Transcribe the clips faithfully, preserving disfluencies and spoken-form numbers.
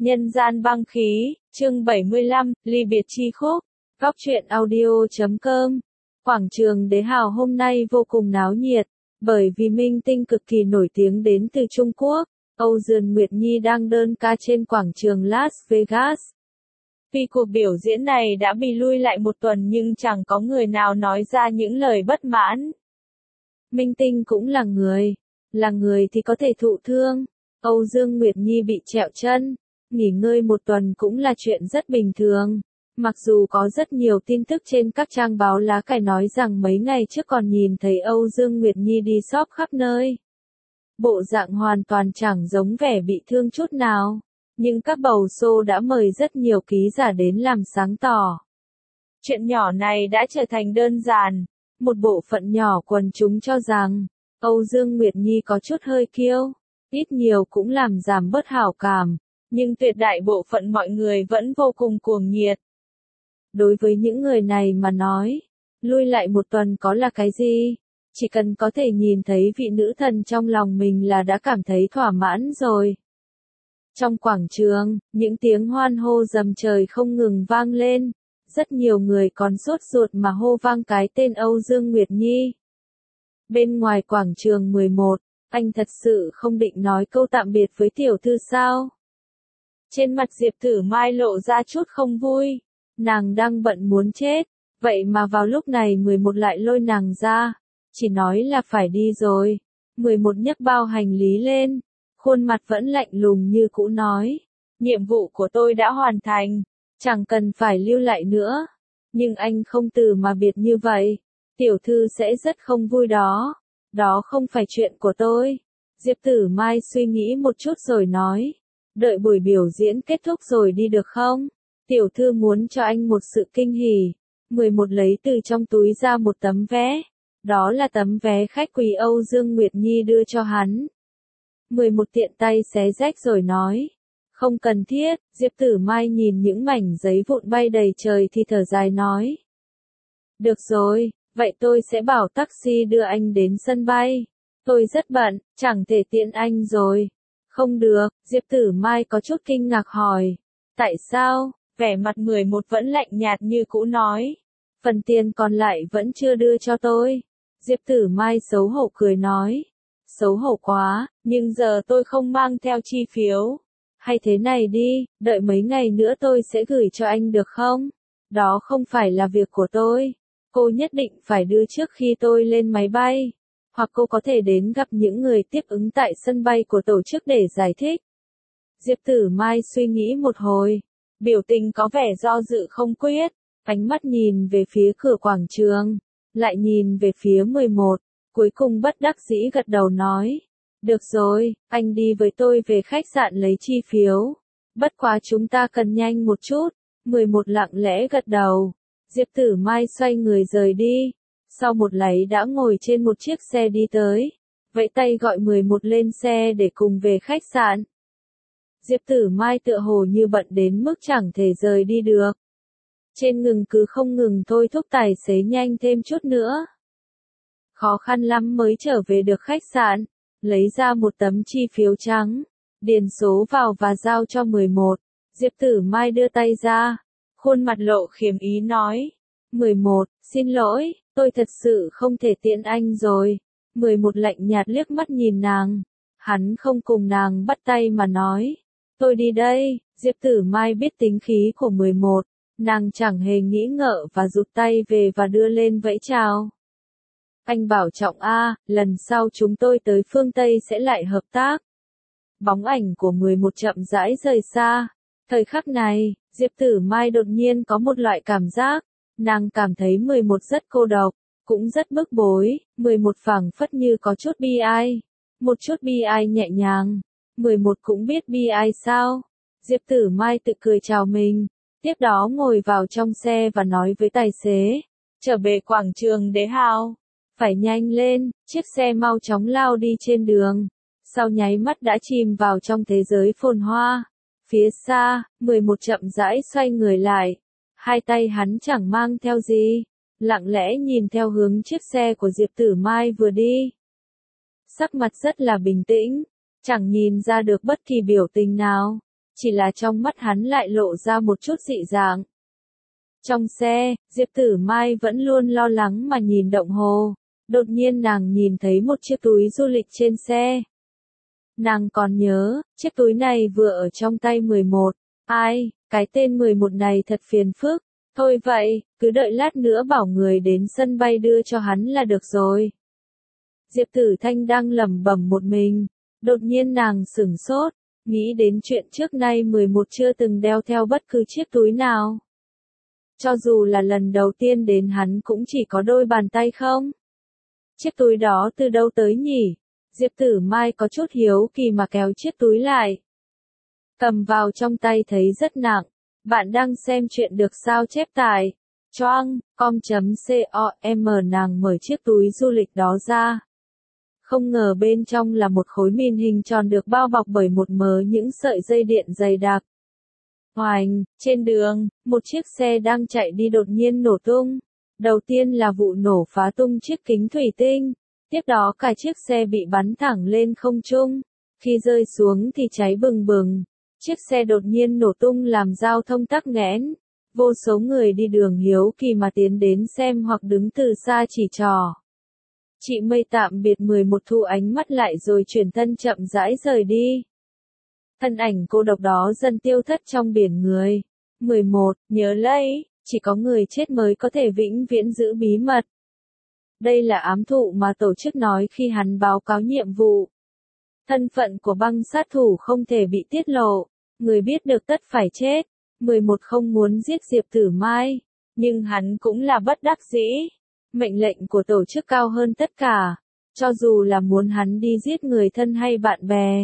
Nhân gian băng khí, chương bảy mươi lăm, ly biệt chi khúc, góc truyện audio chấm com. Quảng trường Đế Hào hôm nay vô cùng náo nhiệt, bởi vì minh tinh cực kỳ nổi tiếng đến từ Trung Quốc, Âu Dương Nguyệt Nhi đang đơn ca trên quảng trường Las Vegas. Vì cuộc biểu diễn này đã bị lui lại một tuần nhưng chẳng có người nào nói ra những lời bất mãn. Minh tinh cũng là người, là người thì có thể thụ thương. Âu Dương Nguyệt Nhi bị trẹo chân, nghỉ ngơi một tuần cũng là chuyện rất bình thường. Mặc dù có rất nhiều tin tức trên các trang báo lá cải nói rằng mấy ngày trước còn nhìn thấy Âu Dương Nguyệt Nhi đi shop khắp nơi. Bộ dạng hoàn toàn chẳng giống vẻ bị thương chút nào. Nhưng các bầu show đã mời rất nhiều ký giả đến làm sáng tỏ. Chuyện nhỏ này đã trở thành đơn giản. Một bộ phận nhỏ quần chúng cho rằng, Âu Dương Nguyệt Nhi có chút hơi kiêu, ít nhiều cũng làm giảm bớt hảo cảm, nhưng tuyệt đại bộ phận mọi người vẫn vô cùng cuồng nhiệt. Đối với những người này mà nói, lui lại một tuần có là cái gì? Chỉ cần có thể nhìn thấy vị nữ thần trong lòng mình là đã cảm thấy thỏa mãn rồi. Trong quảng trường, những tiếng hoan hô dầm trời không ngừng vang lên. Rất nhiều người còn sốt ruột mà hô vang cái tên Âu Dương Nguyệt Nhi. Bên ngoài quảng trường mười một, anh thật sự không định nói câu tạm biệt với tiểu thư sao? Trên mặt Diệp Tử Mai lộ ra chút không vui. Nàng đang bận muốn chết, vậy mà vào lúc này mười một lại lôi nàng ra. Chỉ nói là phải đi rồi. mười một nhấc bao hành lý lên, khuôn mặt vẫn lạnh lùng như cũ nói. Nhiệm vụ của tôi đã hoàn thành. Chẳng cần phải lưu lại nữa. Nhưng anh không từ mà biệt như vậy. Tiểu thư sẽ rất không vui đó. Đó không phải chuyện của tôi. Diệp Tử Mai suy nghĩ một chút rồi nói. Đợi buổi biểu diễn kết thúc rồi đi được không? Tiểu thư muốn cho anh một sự kinh hỉ. mười một lấy từ trong túi ra một tấm vé. Đó là tấm vé khách quý Âu Dương Nguyệt Nhi đưa cho hắn. mười một tiện tay xé rách rồi nói. Không cần thiết, Diệp Tử Mai nhìn những mảnh giấy vụn bay đầy trời thì thở dài nói. Được rồi, vậy tôi sẽ bảo taxi đưa anh đến sân bay. Tôi rất bận, chẳng thể tiện anh rồi. Không được, Diệp Tử Mai có chút kinh ngạc hỏi. Tại sao? Vẻ mặt mười một vẫn lạnh nhạt như cũ nói. Phần tiền còn lại vẫn chưa đưa cho tôi. Diệp Tử Mai xấu hổ cười nói. Xấu hổ quá, nhưng giờ tôi không mang theo chi phiếu. Hay thế này đi, đợi mấy ngày nữa tôi sẽ gửi cho anh được không? Đó không phải là việc của tôi. Cô nhất định phải đưa trước khi tôi lên máy bay. Hoặc cô có thể đến gặp những người tiếp ứng tại sân bay của tổ chức để giải thích. Diệp Tử Mai suy nghĩ một hồi. Biểu tình có vẻ do dự không quyết. Ánh mắt nhìn về phía cửa quảng trường. Lại nhìn về phía mười một. Cuối cùng bất đắc dĩ gật đầu nói. Được rồi, anh đi với tôi về khách sạn lấy chi phiếu. Bất quá chúng ta cần nhanh một chút. mười một lặng lẽ gật đầu. Diệp Tử Mai xoay người rời đi. Sau một lát đã ngồi trên một chiếc xe đi tới. Vẫy tay gọi mười một lên xe để cùng về khách sạn. Diệp Tử Mai tựa hồ như bận đến mức chẳng thể rời đi được. Trên ngừng cứ không ngừng thôi thúc tài xế nhanh thêm chút nữa. Khó khăn lắm mới trở về được khách sạn. Lấy ra một tấm chi phiếu trắng, điền số vào và giao cho mười một. Diệp Tử Mai đưa tay ra, khuôn mặt lộ khiếm ý nói. mười một, xin lỗi, tôi thật sự không thể tiện anh rồi. mười một lạnh nhạt liếc mắt nhìn nàng. Hắn không cùng nàng bắt tay mà nói. Tôi đi đây. Diệp Tử Mai biết tính khí của mười một. Nàng chẳng hề nghĩ ngợi và rụt tay về và đưa lên vẫy chào. Anh bảo trọng a, lần sau chúng tôi tới phương Tây sẽ lại hợp tác. Bóng ảnh của mười một chậm rãi rời xa. Thời khắc này, Diệp Tử Mai đột nhiên có một loại cảm giác. Nàng cảm thấy mười một rất cô độc, cũng rất bức bối. mười một phảng phất như có chút bi ai. Một chút bi ai nhẹ nhàng. mười một cũng biết bi ai sao. Diệp Tử Mai tự cười chào mình. Tiếp đó ngồi vào trong xe và nói với tài xế. Trở về quảng trường Đế Hào. Phải nhanh lên, chiếc xe mau chóng lao đi trên đường. Sau nháy mắt đã chìm vào trong thế giới phồn hoa. Phía xa, mười một chậm rãi xoay người lại. Hai tay hắn chẳng mang theo gì. Lặng lẽ nhìn theo hướng chiếc xe của Diệp Tử Mai vừa đi. Sắc mặt rất là bình tĩnh. Chẳng nhìn ra được bất kỳ biểu tình nào. chỉ là trong mắt hắn lại lộ ra một chút dị dạng. Trong xe, Diệp Tử Mai vẫn luôn lo lắng mà nhìn đồng hồ, đột nhiên nàng nhìn thấy một chiếc túi du lịch trên xe. Nàng còn nhớ, chiếc túi này vừa ở trong tay mười một, ai, cái tên mười một này thật phiền phức, thôi vậy, cứ đợi lát nữa bảo người đến sân bay đưa cho hắn là được rồi. Diệp Tử Thanh đang lẩm bẩm một mình, đột nhiên nàng sửng sốt, nghĩ đến chuyện trước nay mười một chưa từng đeo theo bất cứ chiếc túi nào. Cho dù là lần đầu tiên đến hắn cũng chỉ có đôi bàn tay không? Chiếc túi đó từ đâu tới nhỉ? Diệp Tử Mai có chút hiếu kỳ mà kéo chiếc túi lại. Cầm vào trong tay thấy rất nặng. Bạn đang xem chuyện được sao chép tại choang com.com, nàng mở chiếc túi du lịch đó ra. Không ngờ bên trong là một khối mìn hình tròn được bao bọc bởi một mớ những sợi dây điện dày đặc. Hoành, trên đường, một chiếc xe đang chạy đi đột nhiên nổ tung. Đầu tiên là vụ nổ phá tung chiếc kính thủy tinh, tiếp đó cả chiếc xe bị bắn thẳng lên không trung. Khi rơi xuống thì cháy bừng bừng. Chiếc xe đột nhiên nổ tung làm giao thông tắc nghẽn. Vô số người đi đường hiếu kỳ mà tiến đến xem hoặc đứng từ xa chỉ trỏ. Chị Mây tạm biệt mười một thu ánh mắt lại rồi chuyển thân chậm rãi rời đi. Thân ảnh cô độc đó dần tiêu thất trong biển người. mười một, nhớ lấy, chỉ có người chết mới có thể vĩnh viễn giữ bí mật. Đây là ám thụ mà tổ chức nói khi hắn báo cáo nhiệm vụ. Thân phận của băng sát thủ không thể bị tiết lộ, người biết được tất phải chết. mười một không muốn giết Diệp Tử Mai, nhưng hắn cũng là bất đắc dĩ. Mệnh lệnh của tổ chức cao hơn tất cả, cho dù là muốn hắn đi giết người thân hay bạn bè.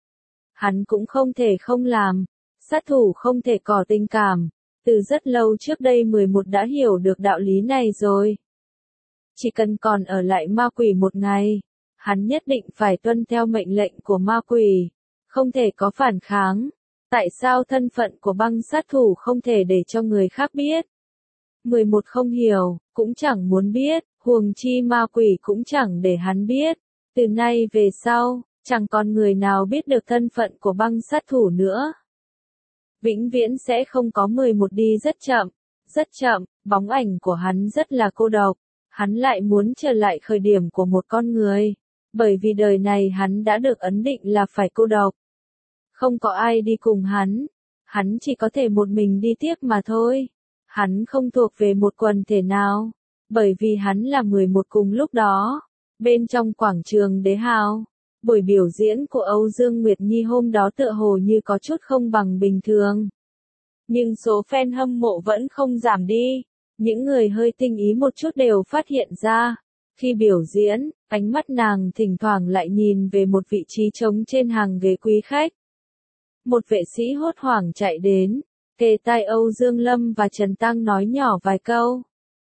Hắn cũng không thể không làm, sát thủ không thể có tình cảm, từ rất lâu trước đây mười một đã hiểu được đạo lý này rồi. Chỉ cần còn ở lại ma quỷ một ngày, hắn nhất định phải tuân theo mệnh lệnh của ma quỷ, không thể có phản kháng. Tại sao thân phận của băng sát thủ không thể để cho người khác biết? mười một không hiểu, cũng chẳng muốn biết, huống chi ma quỷ cũng chẳng để hắn biết. Từ nay về sau, chẳng còn người nào biết được thân phận của băng sát thủ nữa. Vĩnh viễn sẽ không có mười một đi rất chậm, rất chậm, bóng ảnh của hắn rất là cô độc. Hắn lại muốn trở lại khởi điểm của một con người, bởi vì đời này hắn đã được ấn định là phải cô độc. Không có ai đi cùng hắn, hắn chỉ có thể một mình đi tiếp mà thôi. Hắn không thuộc về một quần thể nào, bởi vì hắn là mười một cùng lúc đó. Bên trong quảng trường Đế Hào, buổi biểu diễn của Âu Dương Nguyệt Nhi hôm đó tựa hồ như có chút không bằng bình thường. Nhưng số fan hâm mộ vẫn không giảm đi. Những người hơi tinh ý một chút đều phát hiện ra. Khi biểu diễn, ánh mắt nàng thỉnh thoảng lại nhìn về một vị trí trống trên hàng ghế quý khách. Một vệ sĩ hốt hoảng chạy đến, kề tai Âu Dương Lâm và Trần Tăng nói nhỏ vài câu.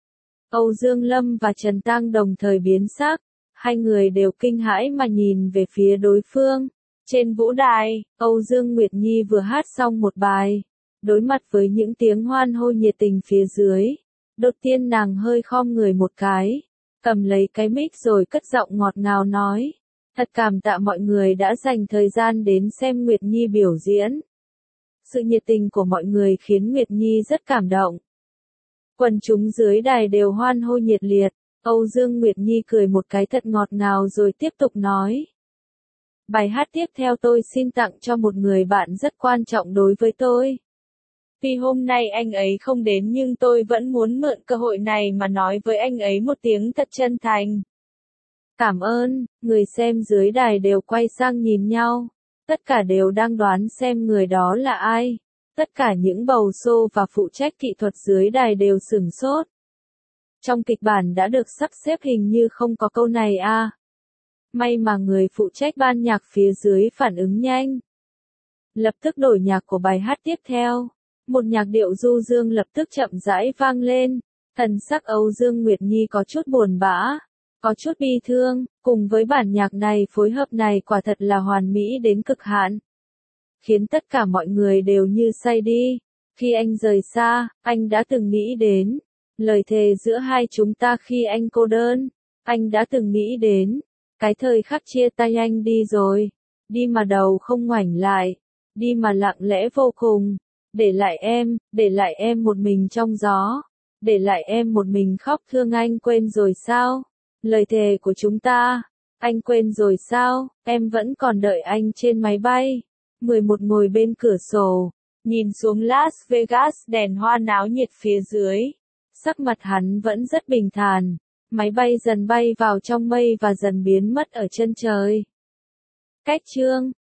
Âu Dương Lâm và Trần Tăng đồng thời biến sắc, hai người đều kinh hãi mà nhìn về phía đối phương. Trên vũ đài, Âu Dương Nguyệt Nhi vừa hát xong một bài, đối mặt với những tiếng hoan hô nhiệt tình phía dưới. Đột nhiên nàng hơi khom người một cái, cầm lấy cái mic rồi cất giọng ngọt ngào nói. Thật cảm tạ mọi người đã dành thời gian đến xem Nguyệt Nhi biểu diễn. Sự nhiệt tình của mọi người khiến Nguyệt Nhi rất cảm động. Quần chúng dưới đài đều hoan hô nhiệt liệt. Âu Dương Nguyệt Nhi cười một cái thật ngọt ngào rồi tiếp tục nói. Bài hát tiếp theo tôi xin tặng cho một người bạn rất quan trọng đối với tôi. Vì hôm nay anh ấy không đến nhưng tôi vẫn muốn mượn cơ hội này mà nói với anh ấy một tiếng thật chân thành. Cảm ơn, người xem dưới đài đều quay sang nhìn nhau. Tất cả đều đang đoán xem người đó là ai. Tất cả những bầu xô và phụ trách kỹ thuật dưới đài đều sửng sốt. Trong kịch bản đã được sắp xếp hình như không có câu này à. May mà người phụ trách ban nhạc phía dưới phản ứng nhanh. Lập tức đổi nhạc của bài hát tiếp theo. Một nhạc điệu du dương lập tức chậm rãi vang lên. Thần sắc Âu Dương Nguyệt Nhi có chút buồn bã, có chút bi thương, cùng với bản nhạc này phối hợp này quả thật là hoàn mỹ đến cực hạn. Khiến tất cả mọi người đều như say đi. Khi anh rời xa, anh đã từng nghĩ đến lời thề giữa hai chúng ta khi anh cô đơn. Anh đã từng nghĩ đến cái thời khắc chia tay anh đi rồi, đi mà đầu không ngoảnh lại. đi mà lặng lẽ vô cùng. Để lại em, để lại em một mình trong gió. Để lại em một mình khóc thương anh quên rồi sao? Lời thề của chúng ta, anh quên rồi sao? Em vẫn còn đợi anh trên máy bay. mười một ngồi bên cửa sổ, nhìn xuống Las Vegas đèn hoa náo nhiệt phía dưới. Sắc mặt hắn vẫn rất bình thản. Máy bay dần bay vào trong mây và dần biến mất ở chân trời. Cách chương